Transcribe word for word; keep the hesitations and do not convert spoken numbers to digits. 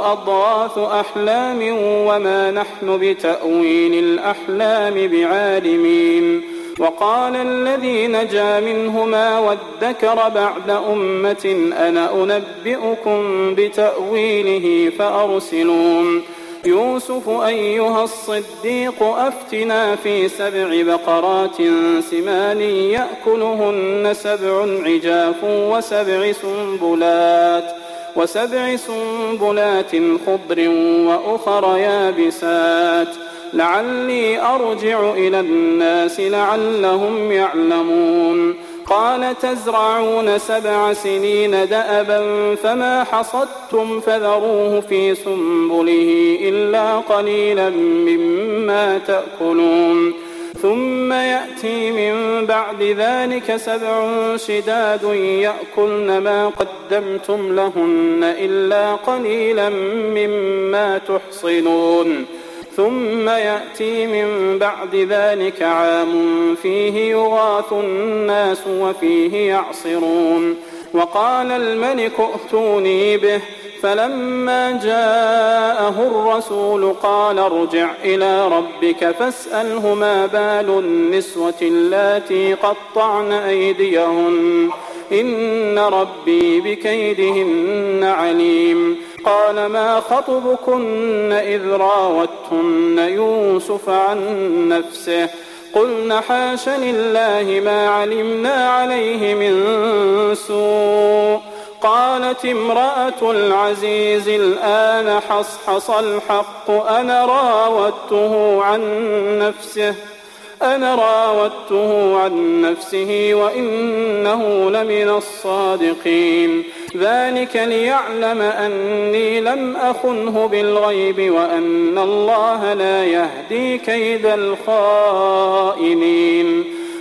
أضغاث أحلام وما نحن بتأويل الأحلام بعالمين. وقال الذي نجا منهما وادكر بعد أمة أنا أنبئكم بتأويله فأرسلون. يوسف أيها الصديق أفتنا في سبع بقرات سمان يأكلهن سبع عجاف وسبع سنبلات وسبع سنبلات خضر وأخر يابسات لعلي أرجع إلى الناس لعلهم يعلمون. قال تزرعون سبع سنين دأبا فما حصدتم فذروه في سنبله إلا قليلا مما تأكلون. ثم يأتي من بعد ذلك سبع شداد يأكلن ما قدمتم لهن إلا قليلا مما تحصنون. ثم يأتي من بعد ذلك عام فيه يغاث الناس وفيه يعصرون. وقال الملك ائتوني به فلما جاءه الرسول قال ارجع إلى ربك فاسأله ما بال النسوة اللاتي قطعن أيديهن إن ربي بكيدهن عليم. قال ما خطبكن إذ راوتن يوسف عن نفسه قلن حاش لله ما علمنا عليه من سوء. قالت امرأة العزيز الآن حصحص الحق أنا راودته عن نفسه أنا راودته عن نفسه وإنه لمن الصادقين. ذلك ليعلم أني لم أخنه بالغيب وأن الله لا يهدي كيد الخائنين.